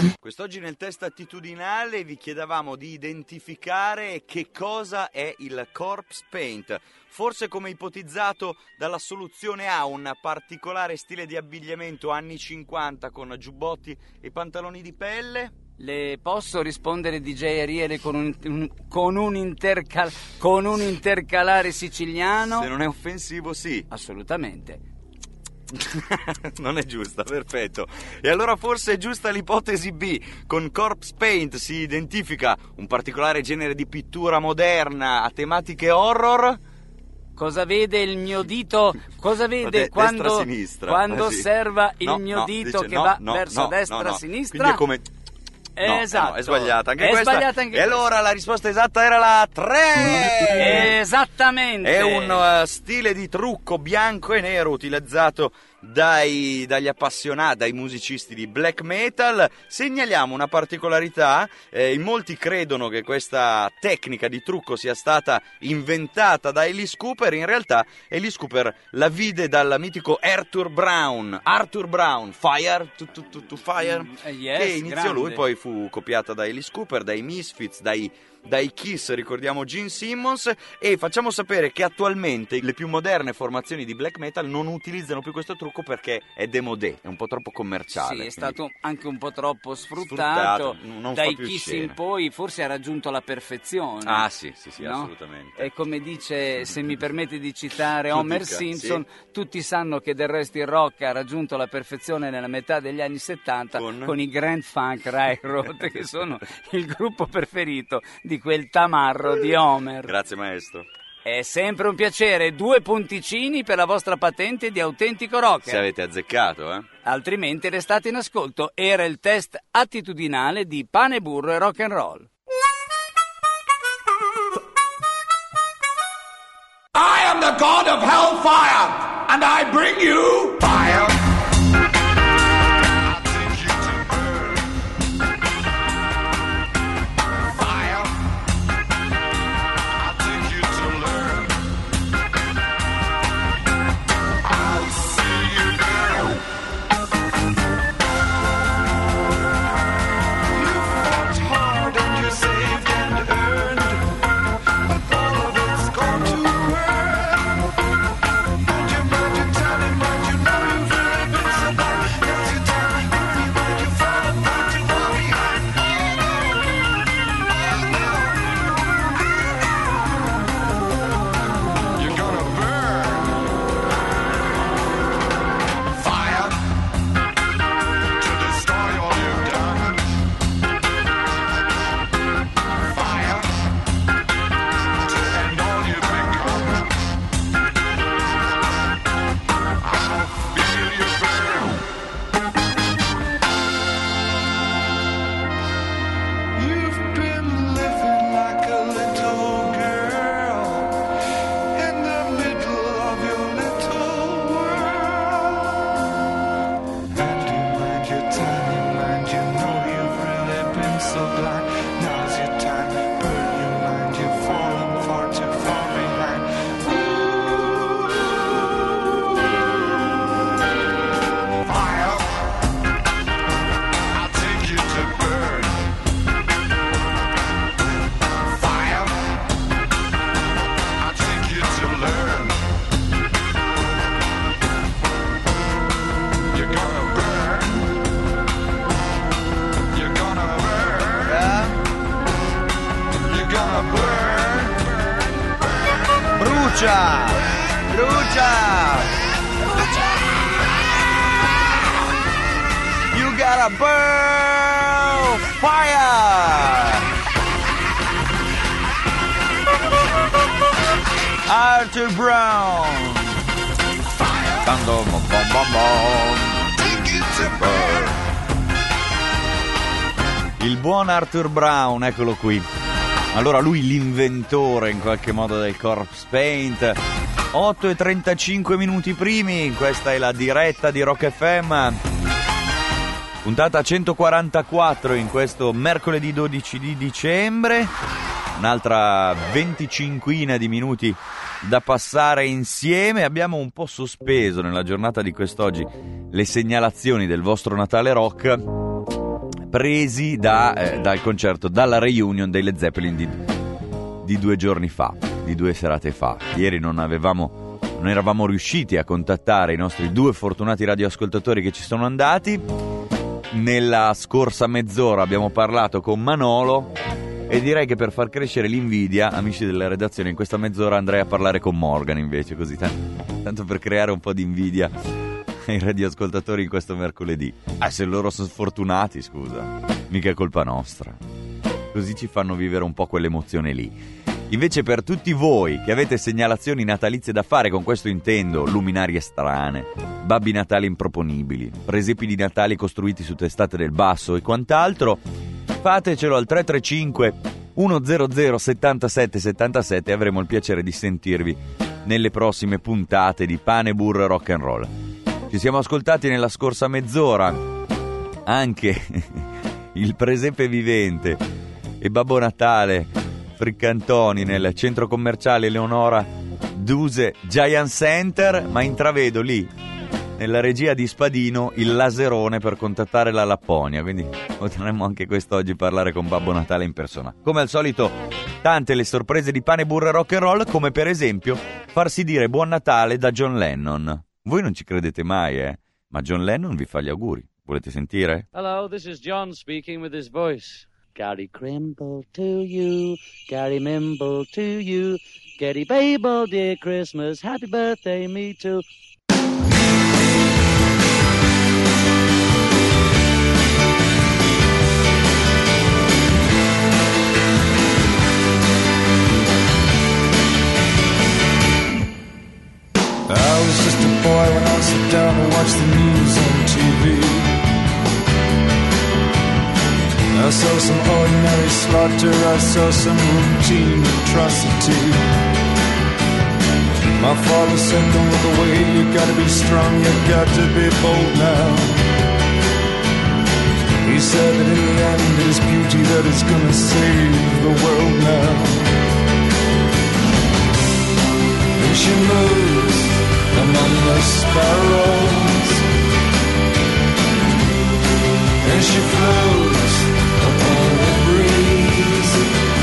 Quest'oggi nel test attitudinale vi chiedevamo di identificare che cosa è il corpse paint. Forse, come ipotizzato dalla soluzione A, un particolare stile di abbigliamento anni 50 con giubbotti e pantaloni di pelle? Le posso rispondere, DJ Ariele, con un intercalare siciliano? Se non è offensivo, sì. Assolutamente. Non è giusta, perfetto. E allora forse è giusta l'ipotesi B. Con corpse paint si identifica un particolare genere di pittura moderna a tematiche horror? Cosa vede il mio dito? Cosa vede quando sì. osserva il mio dito che va verso destra-sinistra? Quindi è come... Esatto. No, è sbagliata anche è questa. Sbagliata anche e allora la risposta esatta era la 3. Esattamente. È un stile di trucco bianco e nero utilizzato dagli appassionati, dai musicisti di black metal. Segnaliamo una particolarità: in molti credono che questa tecnica di trucco sia stata inventata da Alice Cooper. In realtà Alice Cooper la vide dal mitico Arthur Brown, Fire to Fire, yes, che iniziò grande. lui, poi fu copiata da Alice Cooper, dai Misfits, dai Kiss, ricordiamo Gene Simmons. E facciamo sapere che attualmente le più moderne formazioni di black metal non utilizzano più questo trucco perché è démodé, è un po' troppo commerciale. Sì, è stato anche un po' troppo sfruttato. Non dai fa più Kiss scena. in poi forse ha raggiunto la perfezione. Ah sì, no? assolutamente. E come dice, se mi permette di citare Homer Simpson, sì. Tutti sanno che del resto il rock ha raggiunto la perfezione nella metà degli anni 70 con i Grand Funk Railroad, che sono il gruppo preferito di quel tamarro di Homer. Grazie maestro. È sempre un piacere, 2 punticini per la vostra patente di autentico rocker. Se avete azzeccato, Altrimenti restate in ascolto. Era il test attitudinale di Pane, Burro e Rock and Roll. I am the god of hellfire, and I bring you fire. Brucia! You gotta burn fire! Arthur Brown! Bom, bom, bom, bom. Il buon Arthur Brown, eccolo qui. Allora lui l'inventore in qualche modo del corpse paint. 8:35 minuti primi, questa è la diretta di Rock FM, puntata 144 in questo mercoledì 12 di dicembre, un'altra 25ina di minuti da passare insieme. Abbiamo un po' sospeso nella giornata di quest'oggi le segnalazioni del vostro Natale rock presi dal concerto, dalla reunion dei Led Zeppelin di 2 giorni fa, di 2 serate fa. Ieri non eravamo riusciti a contattare i nostri 2 fortunati radioascoltatori che ci sono andati. Nella scorsa mezz'ora abbiamo parlato con Manolo e direi che per far crescere l'invidia, amici della redazione, in questa mezz'ora andrei a parlare con Morgan invece, così tanto per creare un po' di invidia ai radioascoltatori in questo mercoledì. Se loro sono sfortunati, scusa, mica è colpa nostra. Così ci fanno vivere un po' quell'emozione lì. Invece per tutti voi che avete segnalazioni natalizie da fare, con questo intendo luminarie strane, babbi natali improponibili, presepi di Natale costruiti su testate del basso e quant'altro, fatecelo al 335 100 77 77 e avremo il piacere di sentirvi nelle prossime puntate di Pane, Burro e Rock and Roll. Ci siamo ascoltati nella scorsa mezz'ora anche il presepe vivente e Babbo Natale Friccantoni nel centro commerciale Leonora Duse Giant Center, ma intravedo lì nella regia di Spadino il laserone per contattare la Lapponia, quindi potremmo anche quest'oggi parlare con Babbo Natale in persona. Come al solito tante le sorprese di Pane, Burro e Rock and Roll, come per esempio farsi dire Buon Natale da John Lennon. Voi non ci credete mai, ma John Lennon vi fa gli auguri. Volete sentire? Hello, this is John speaking with his voice. Gary Crimble to you, Gary Mimble to you, Gary Babel, dear Christmas, happy birthday, me too. I was just a boy when I sat down to watch the news on TV. I saw some ordinary slaughter, I saw some routine atrocity. My father said, don't look away, you gotta be strong, you got to be bold now. He said that in the end it is beauty that is gonna save the world now. And she moves among the sparrows, and she floats upon the breeze,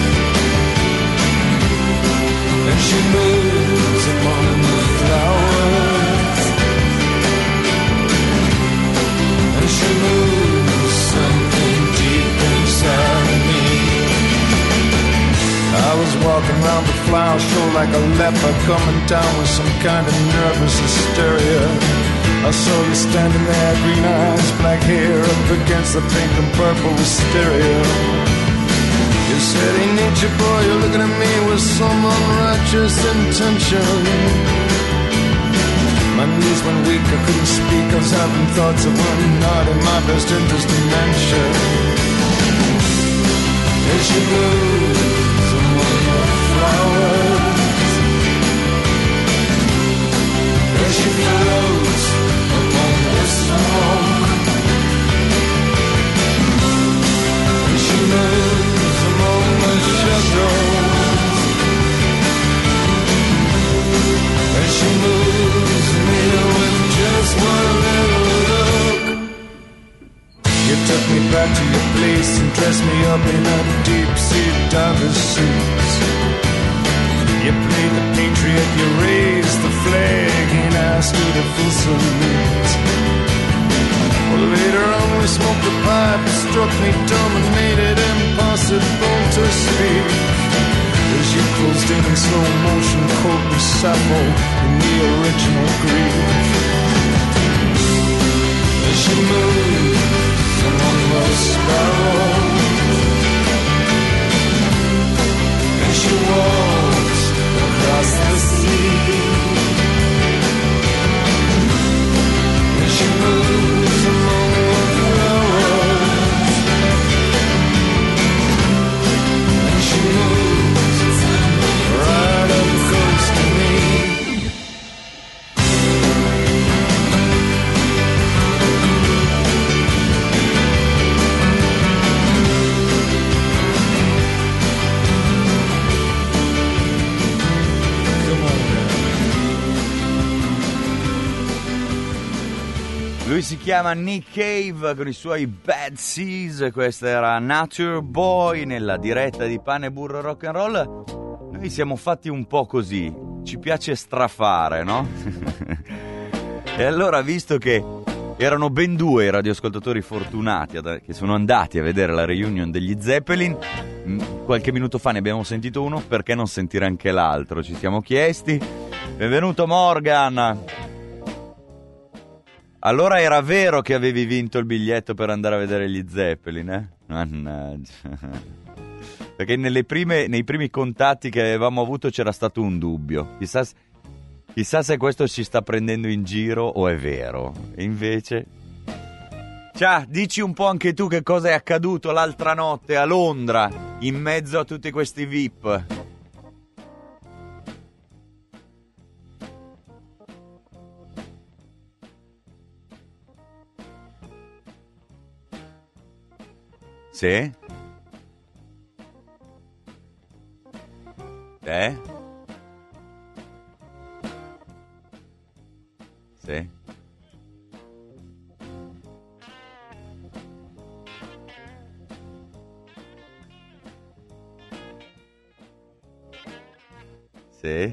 and she moves among the flowers, and she moves something deep inside me. I was walking around the flower show like a leper, coming down with some kind of nervous hysteria. I saw you standing there, green eyes, black hair, up against the pink and purple wisteria. You said, hey nature boy, you're looking at me with some unrighteous intention. My knees went weak, I couldn't speak, I was having thoughts that were not in my best interest to mention. And she moves among the flowers, and she floats upon the smoke, and she moves among the shadows, and she moves me with just one little look. You took me back to your place and dressed me up in a deep-sea diver's suit. You played the patriot, you raised the flag, and I stood at full salute. Well, later on we smoked a pipe, it struck me dumb and made it impossible to speak. As you closed in slow motion, quote me Sappho in the original Greek. As she moves among the sparrows, and she walks across the sea, and she moves among the flowers, and she moves right up close to me. Lui si chiama Nick Cave con i suoi Bad Seas. Questa era Nature Boy nella diretta di Pane e Burro Rock and Roll. Noi siamo fatti un po' così, ci piace strafare, no? E allora, visto che erano ben 2 i radioascoltatori fortunati che sono andati a vedere la reunion degli Zeppelin, qualche minuto fa ne abbiamo sentito uno, perché non sentire anche l'altro? Ci siamo chiesti. Benvenuto Morgan. Allora era vero che avevi vinto il biglietto per andare a vedere gli Zeppelin, eh? Mannaggia. Perché nei primi contatti che avevamo avuto c'era stato un dubbio. Chissà se questo ci sta prendendo in giro o è vero. E invece... Ciao, dici un po' anche tu che cosa è accaduto l'altra notte a Londra, in mezzo a tutti questi VIP. Sì? Sì? Sì?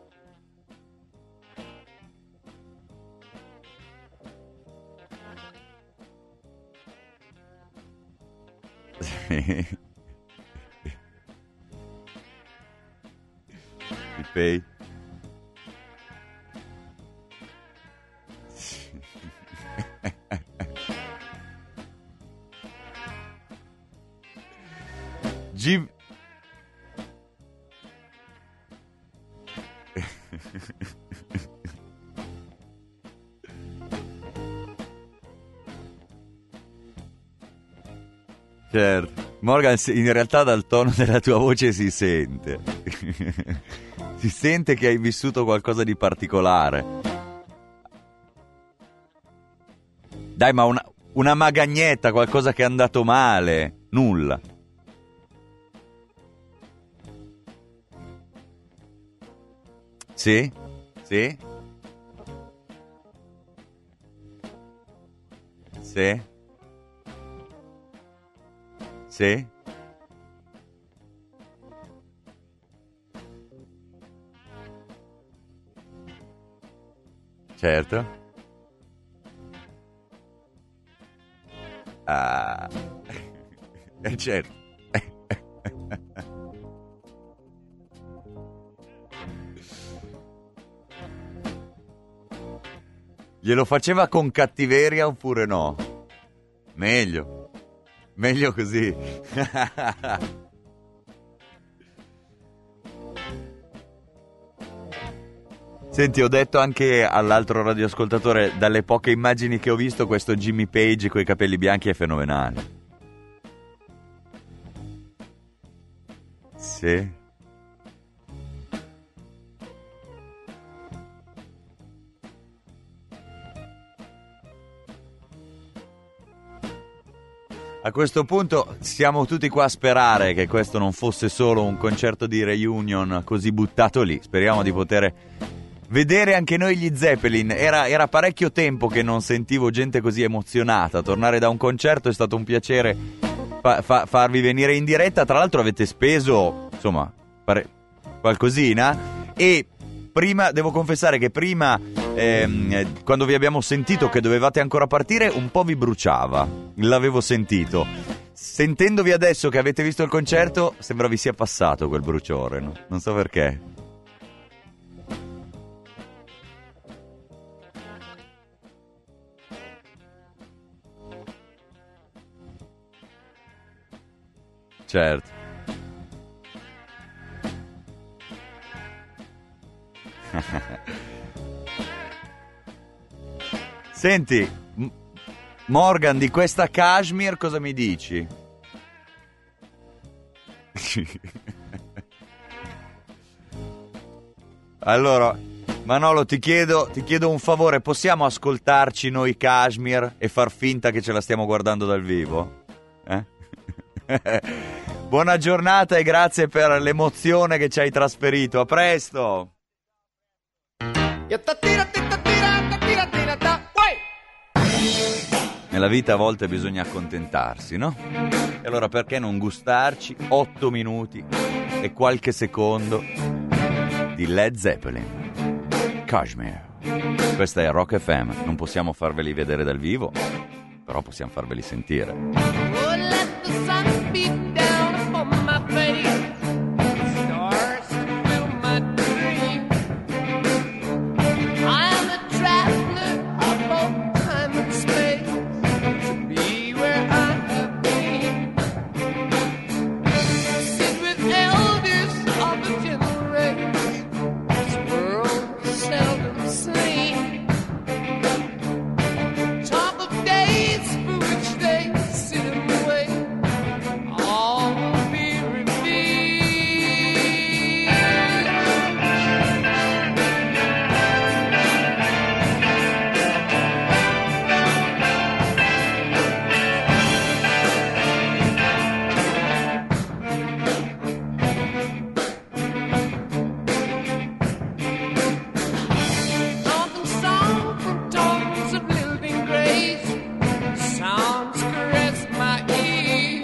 Sì. Ti pay? Jim... Certo, Morgan, in realtà dal tono della tua voce si sente. Si sente che hai vissuto qualcosa di particolare. Dai, ma una magagnetta, qualcosa che è andato male. Nulla. Sì? Sì? Sì? Sì? Certo. Ah. Certo. Glielo faceva con cattiveria oppure no? Meglio così. Senti, ho detto anche all'altro radioascoltatore, dalle poche immagini che ho visto, questo Jimmy Page coi capelli bianchi è fenomenale. Sì. A questo punto siamo tutti qua a sperare che questo non fosse solo un concerto di reunion così buttato lì. Speriamo di poter vedere anche noi gli Zeppelin. Era parecchio tempo che non sentivo gente così emozionata. Tornare da un concerto è stato un piacere farvi venire in diretta. Tra l'altro avete speso, insomma, qualcosina. E prima, devo confessare che prima, quando vi abbiamo sentito che dovevate ancora partire, un po' vi bruciava. L'avevo sentito. Sentendovi adesso che avete visto il concerto, sembra vi sia passato quel bruciore, no? Non so perché. Certo. Senti, Morgan, di questa Kashmir cosa mi dici? Allora, Manolo, ti chiedo un favore, possiamo ascoltarci noi Kashmir e far finta che ce la stiamo guardando dal vivo? Buona giornata e grazie per l'emozione che ci hai trasferito. A presto. Nella vita a volte bisogna accontentarsi, no? E allora perché non gustarci 8 minuti e qualche secondo di Led Zeppelin, Kashmir. Questa è Rock FM, non possiamo farveli vedere dal vivo, però possiamo farveli sentire. Oh, let the sun beat down upon my face. Stars fill my dream. I am a traveler of both time and space to be where I have been. Sit with elders of the generation. This world is seldom seen. Talk of days for which they sit and wait. All will be revealed. Talking song from tones of living grace. Sounds caress my ear.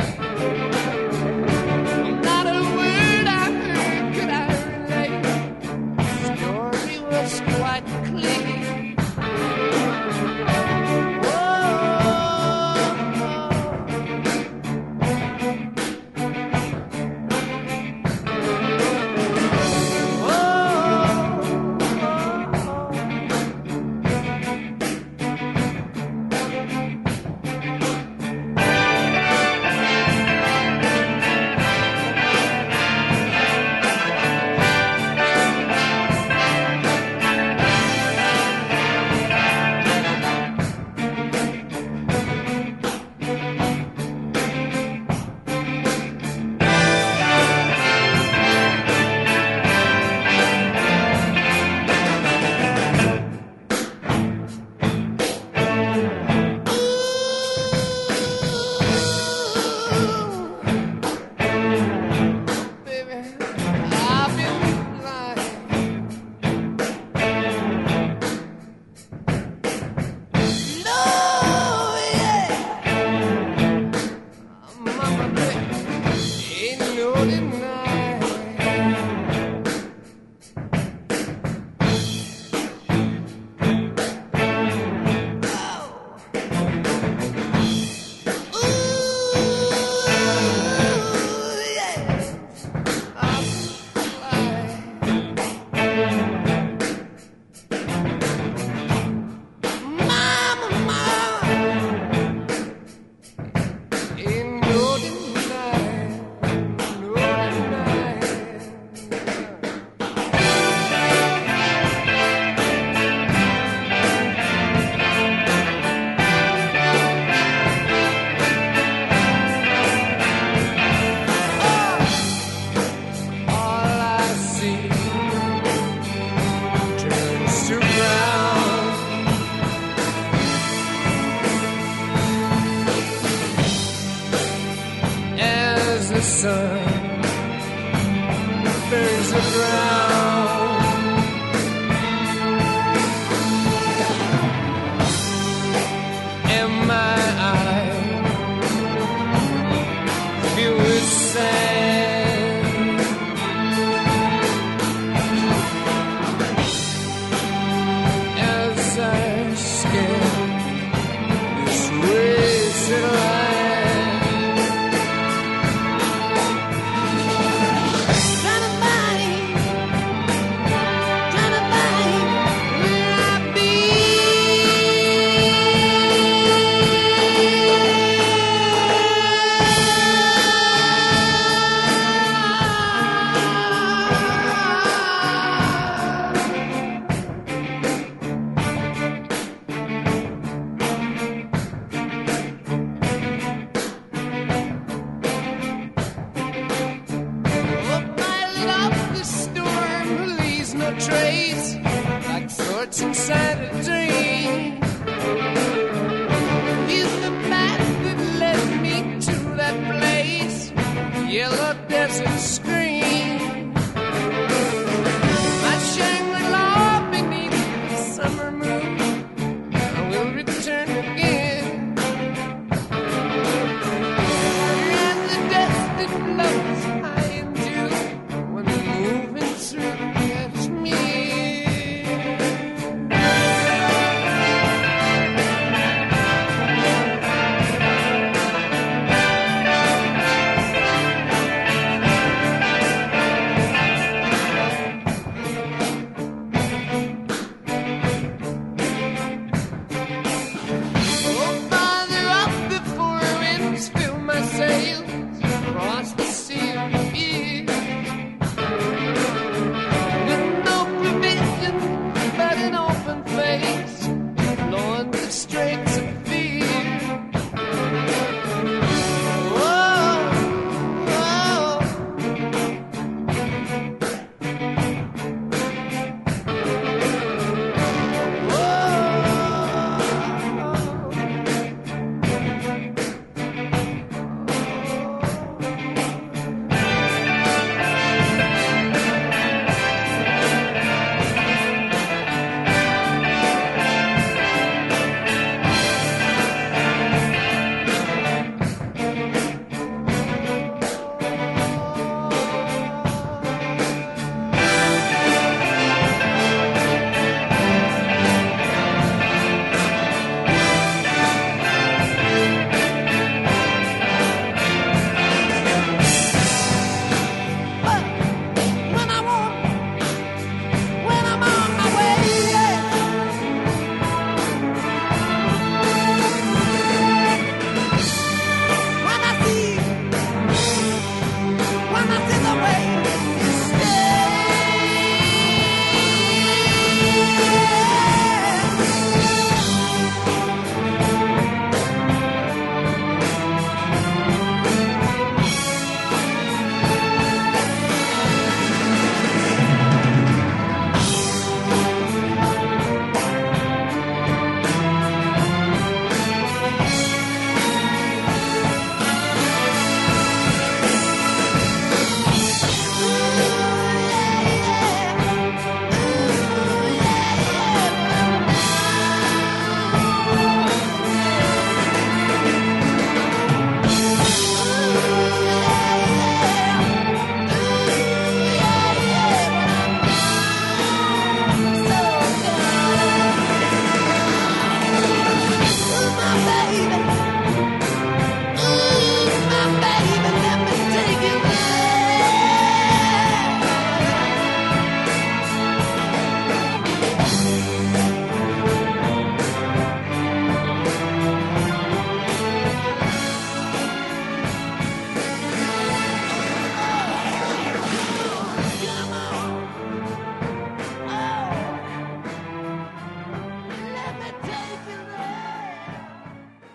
Not a word I heard could I relate. The story was quite clear. Baby, I've been blind. No, yeah. Mama, baby, ain't no denying. Ooh, yeah. All I see turns to ground. As the sun burns the ground, and my eyes filled with sand. As I scan this wasted land, trying to find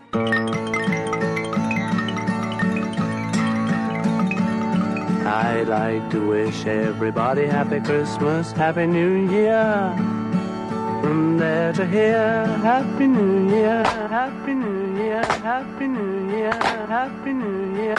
I'd like to wish everybody Happy Christmas, Happy New Year. From there to here, Happy New Year, Happy New Year, Happy New Year, Happy New Year.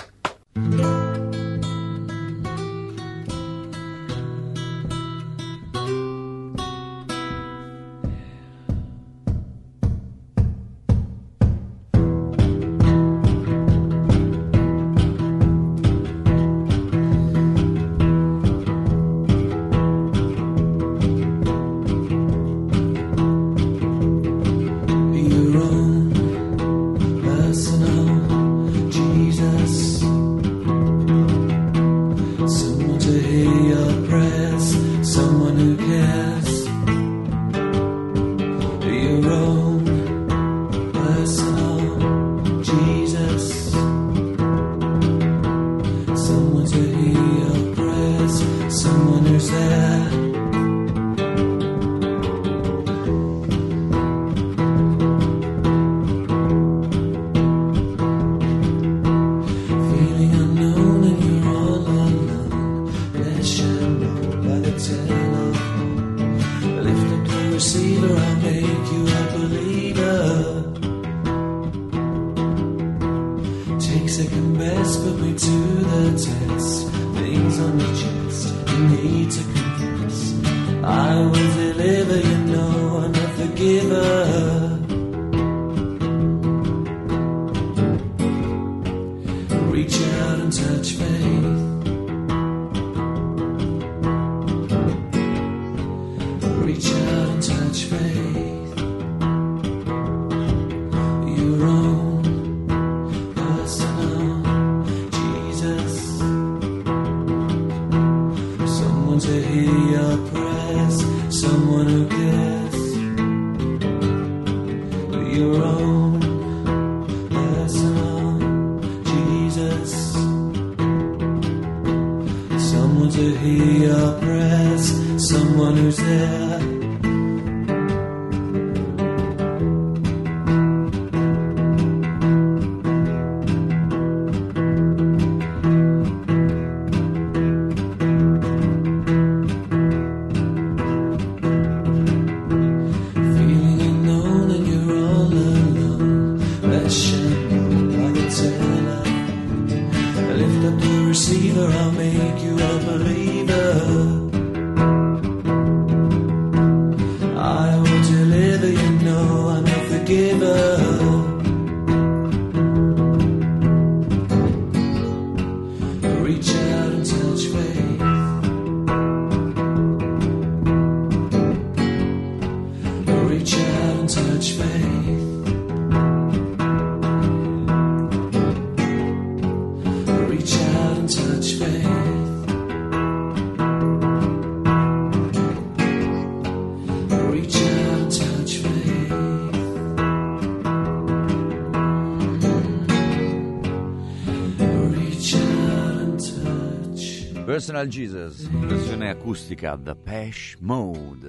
Personal Jesus, versione acustica da Depeche Mode.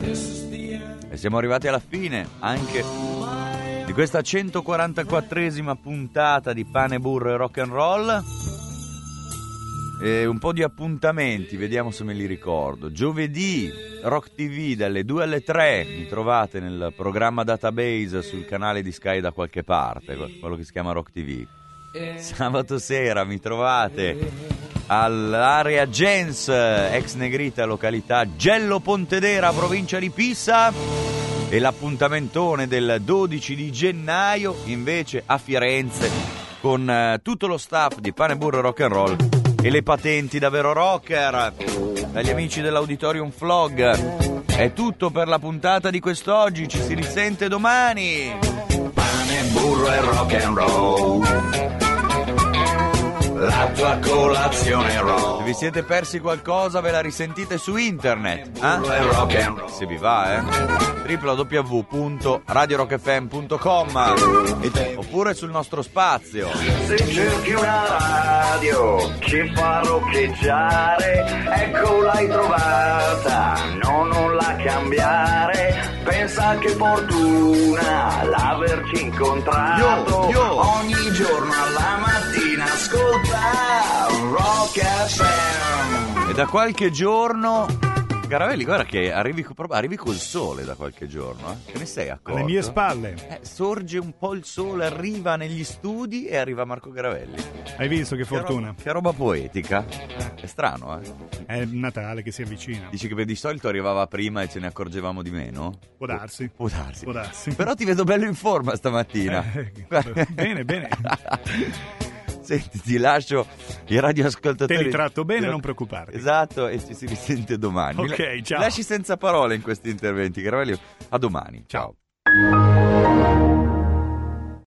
E siamo arrivati alla fine anche di questa 144esima puntata di Pane, Burro e Rock and Roll. E un po' di appuntamenti, vediamo se me li ricordo. Giovedì Rock TV dalle 2 alle 3, mi trovate nel programma Database sul canale di Sky da qualche parte, quello che si chiama Rock TV. Sabato sera mi trovate all'Area Gens, ex Negrita, località Gello Pontedera, provincia di Pisa. E l'appuntamentone del 12 di gennaio invece a Firenze con tutto lo staff di Pane, Burro e Rock and Roll e le patenti da vero rocker dagli amici dell'Auditorium Flog. È tutto per la puntata di quest'oggi, ci si risente domani. Pane, burro e rock and roll, la tua cola colazione rock. Se vi siete persi qualcosa ve la risentite su internet, Burro e rock and roll. se vi va, www.radiorockfm.com oppure sul nostro spazio. Se cerchi una radio che fa roccheggiare, ecco l'hai trovata, no, non la cambiare. Pensa che fortuna l'averci incontrato. Yo. Ogni giorno alla mattina ascolta Rock FM. E da qualche giorno, Caravelli, guarda che arrivi col sole da qualche giorno, Che ne sei accorto? Alle mie spalle. Sorge un po' il sole, arriva negli studi e arriva Marco Caravelli. Hai visto che fortuna? Che roba poetica. È strano, È Natale che si avvicina. Dici che di solito arrivava prima e ce ne accorgevamo di meno? Può darsi. Può darsi. Può darsi. Però ti vedo bello in forma stamattina. Bene, bene. Senti, ti lascio i radioascoltatori. Te li tratto bene, non preoccuparti. Esatto, e ci si risente domani. Ok, ciao. Lasci senza parole in questi interventi, Caravelli. A domani. Ciao.